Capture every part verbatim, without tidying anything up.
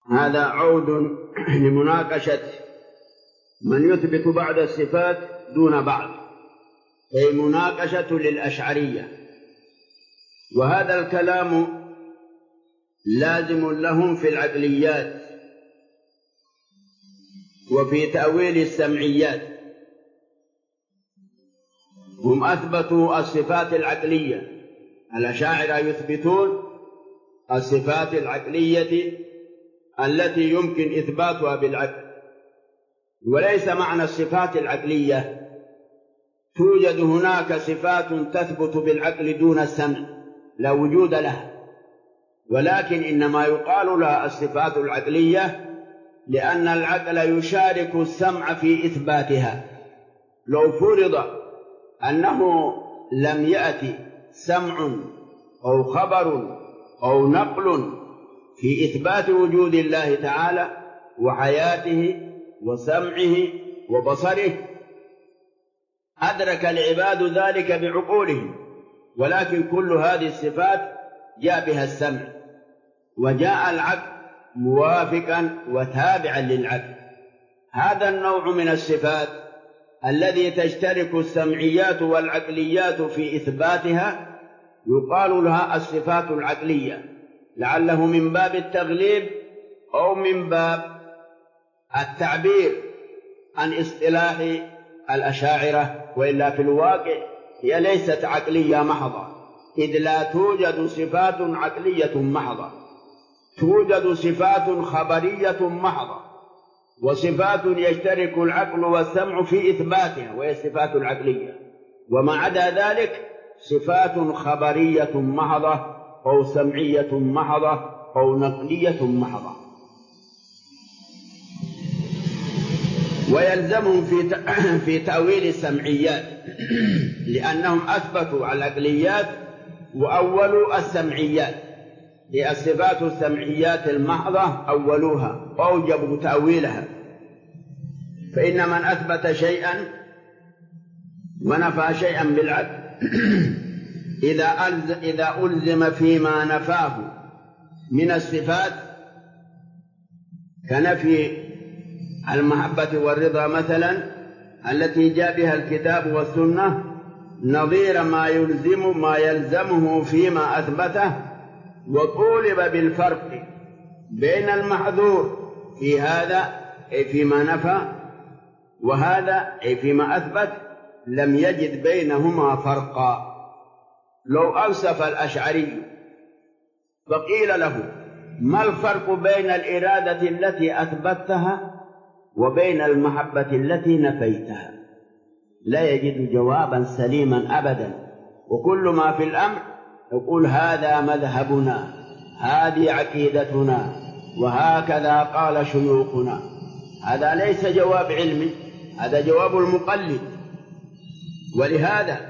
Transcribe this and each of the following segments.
هذا عود لمناقشة من يثبت بعض الصفات دون بعض، أي مناقشة للأشعرية. وهذا الكلام لازم لهم في العقليات وفي تأويل السمعيات. هم أثبتوا الصفات العقلية، الأشاعرة يثبتون الصفات العقلية التي يمكن إثباتها بالعقل. وليس معنى الصفات العقلية توجد هناك صفات تثبت بالعقل دون السمع لا وجود لها، ولكن إنما يقال لها الصفات العقلية لأن العقل يشارك السمع في إثباتها. لو فرض أنه لم يأتي سمع أو خبر أو نقل في إثبات وجود الله تعالى وحياته وسمعه وبصره، أدرك العباد ذلك بعقولهم، ولكن كل هذه الصفات جاء بها السمع، وجاء العقل موافقا وتابعا للعقل. هذا النوع من الصفات الذي تشترك السمعيات والعقليات في إثباتها يقال لها الصفات العقلية، لعله من باب التغليب أو من باب التعبير عن اصطلاح الأشاعرة، وإلا في الواقع هي ليست عقلية محضة، إذ لا توجد صفات عقلية محضة، توجد صفات خبرية محضة وصفات يشترك العقل والسمع في إثباتها وهي الصفات العقلية، وما عدا ذلك صفات خبرية محضة أو سمعية محضة أو نقلية محضة. ويلزمهم في في تأويل السمعيات لأنهم أثبتوا العقليات وأولوا السمعيات، هي الصفات السمعيات المحضة أولوها وأوجبوا تأويلها. فإن من أثبت شيئا ونفى شيئا بالعقل إذا ألزم, إذا ألزم فيما نفاه من الصفات كنفي المحبة والرضا مثلا التي جاء بها الكتاب والسنة، نظير ما يلزم ما يلزمه فيما أثبته، وطولب بالفرق بين المحذور في هذا أي فيما نفى وهذا أي فيما أثبت، لم يجد بينهما فرقا. لو أوصف الأشعري فقيل له ما الفرق بين الإرادة التي أثبتها وبين المحبة التي نفيتها، لا يجد جوابا سليما أبدا، وكل ما في الأمر يقول هذا مذهبنا، هذه عقيدتنا، وهكذا قال شيوخنا. هذا ليس جواب علمي، هذا جواب المقلد. ولهذا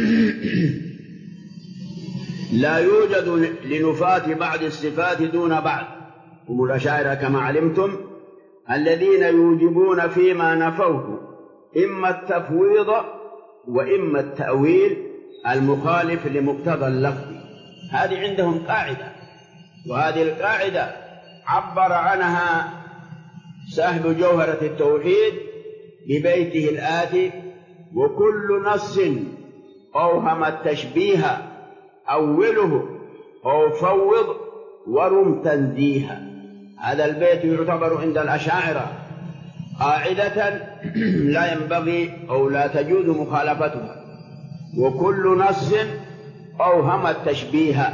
لا يوجد لنفاة بعض الصفات دون بعض. هم الأشاعرة كما علمتم الذين يوجبون فيما نفوه إما التفويض وإما التأويل المخالف لمقتضى اللفظ. هذه عندهم قاعدة، وهذه القاعدة عبر عنها صاحب جوهرة التوحيد ببيته الآتي: وكل نص أوهم التشبيه أوله أو فوض ورم تنزيها. هذا البيت يعتبر عند الأشاعرة قاعدة لا ينبغي أو لا تجوز مخالفتها. وكل نص أوهم التشبيه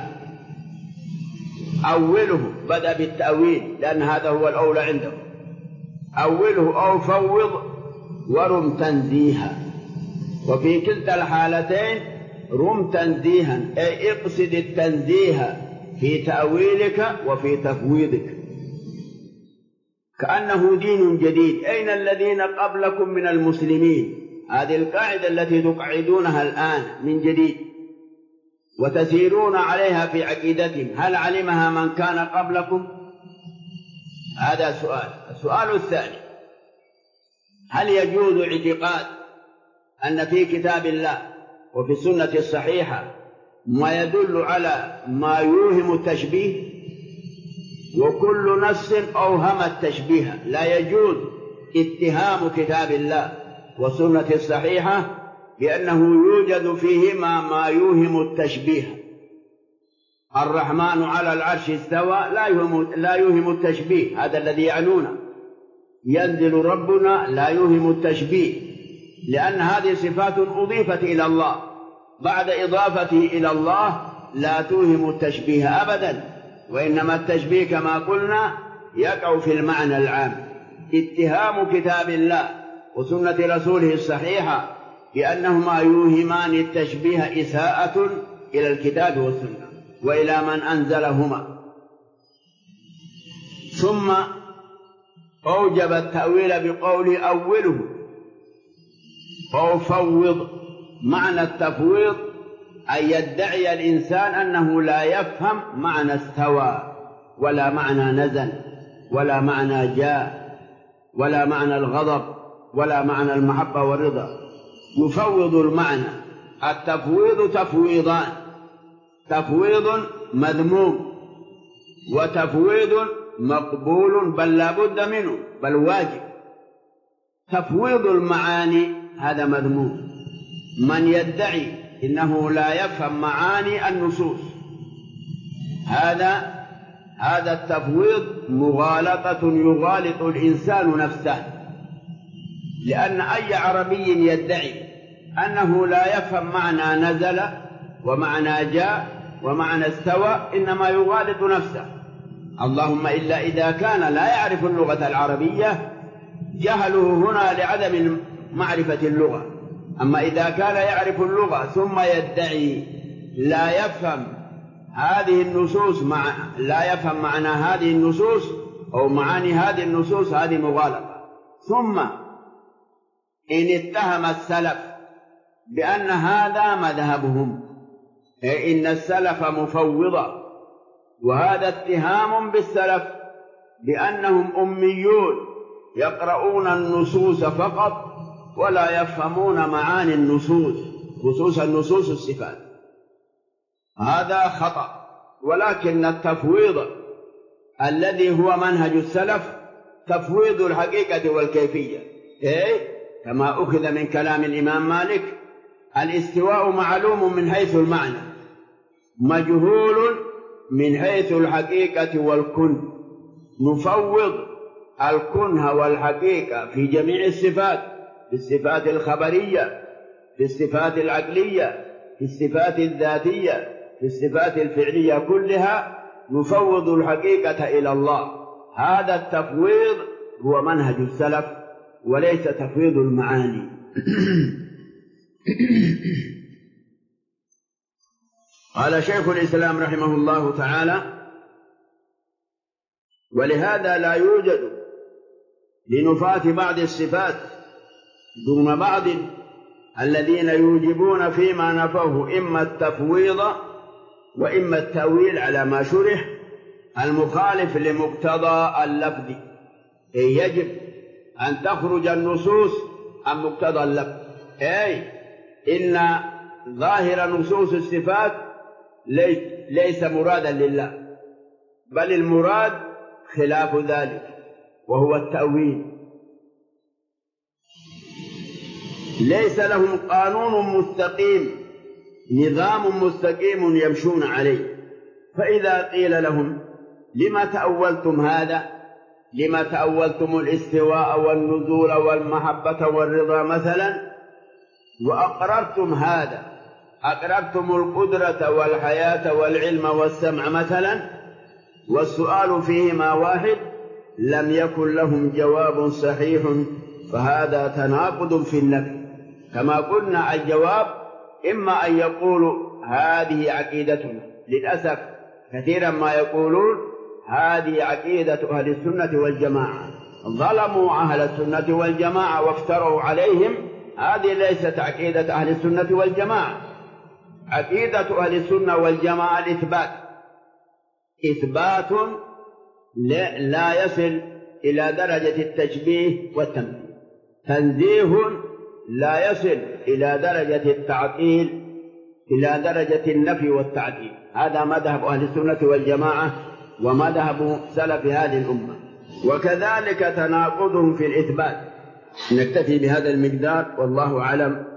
أوله، بدأ بالتأويل لأن هذا هو الأولى عنده، أوله أو فوض ورم تنزيها. وفي كلتا الحالتين رم تنزيها أي اقصد التنزيه في تأويلك وفي تفويضك، كأنه دين جديد. أين الذين قبلكم من المسلمين؟ هذه القاعدة التي تقعدونها الآن من جديد وتسيرون عليها في عقيدتهم، هل علمها من كان قبلكم؟ هذا سؤال. السؤال الثاني: هل يجوز اعتقاد أن في كتاب الله وفي السنة الصحيحة ما يدل على ما يوهم التشبيه؟ وكل نص أوهم التشبيه. لا يجوز اتهام كتاب الله والسنة الصحيحة بأنه يوجد فيهما ما يوهم التشبيه. الرحمن على العرش استوى لا يوهم, لا يوهم التشبيه، هذا الذي يعنونه. ينزل ربنا لا يوهم التشبيه، لأن هذه صفات أضيفت إلى الله، بعد إضافته إلى الله لا توهم التشبيه أبدا، وإنما التشبيه كما قلنا يقع في المعنى العام. اتهام كتاب الله وسنة رسوله الصحيحة بأنهما يوهمان التشبيه إساءة إلى الكتاب والسنة وإلى من أنزلهما. ثم أوجب التأويل بقول أوله أو فوض. معنى التفويض أن يدعي الإنسان أنه لا يفهم معنى استوى ولا معنى نزل ولا معنى جاء ولا معنى الغضب ولا معنى المحبة والرضا. يفوض المعنى. التفويض تفويضان: تفويض مذموم وتفويض مقبول بل لا بد منه بل واجب. تفويض المعاني هذا مذموم. من يدعي إنه لا يفهم معاني النصوص هذا هذا التفويض مغالطة يغالط الإنسان نفسه، لأن أي عربي يدعي أنه لا يفهم معنى نزل ومعنى جاء ومعنى استوى إنما يغالط نفسه، اللهم إلا إذا كان لا يعرف اللغة العربية جهله هنا لعدم معرفة اللغة. أما إذا كان يعرف اللغة ثم يدعي لا يفهم هذه النصوص مع لا يفهم معنى هذه النصوص أو معاني هذه النصوص، هذه مغالطة. ثم إن اتهم السلف بأن هذا مذهبهم، إن السلف مفوضة، وهذا اتهام بالسلف بأنهم أميون يقرؤون النصوص فقط ولا يفهمون معاني النصوص، خصوصا نصوص الصفات. هذا خطأ. ولكن التفويض الذي هو منهج السلف تفويض الحقيقة والكيفية، إيه؟ كما أخذ من كلام الإمام مالك: الاستواء معلوم من حيث المعنى مجهول من حيث الحقيقة والكن. نفوض الكنه والحقيقة في جميع الصفات، في الصفات الخبرية، في الصفات العقلية، في الصفات الذاتية، في الصفات الفعلية كلها نفوض الحقيقة إلى الله. هذا التفويض هو منهج السلف وليس تفويض المعاني. قال شيخ الإسلام رحمه الله تعالى: ولهذا لا يوجد لنفاة بعض الصفات دون بعض الذين يوجبون فيما نفوه إما التفويض وإما التأويل على ما شرح المخالف لمقتضى اللفظ. أي يجب أن تخرج النصوص عن مقتضى اللفظ، أي إن ظاهر نصوص الصفات ليس مرادا لله، بل المراد خلاف ذلك وهو التأويل. ليس لهم قانون مستقيم، نظام مستقيم يمشون عليه. فإذا قيل لهم: لما تأولتم هذا؟ لما تأولتم الاستواء والنزول والمحبة والرضا مثلا، وأقررتم هذا، أقررتم القدرة والحياة والعلم والسمع مثلا، والسؤال فيهما واحد، لم يكن لهم جواب صحيح، فهذا تناقض في النفي. كما قلنا الجواب إما أن يقولوا هذه عقيدتنا، للأسف كثيرا ما يقولون هذه عقيدة أهل السنة والجماعة، ظلموا أهل السنة والجماعة وافتروا عليهم. هذه ليست عقيدة أهل السنة والجماعة. عقيدة أهل السنة والجماعة الإثبات، إثبات لا يصل إلى درجة التشبيه والتمثيل، تنزيه لا يصل إلى درجة التعطيل، إلى درجة النفي والتعديل. هذا مذهب أهل السنة والجماعة ومذهب سلف هذه الأمة. وكذلك تناقضهم في الإثبات. نكتفي بهذا المقدار والله أعلم.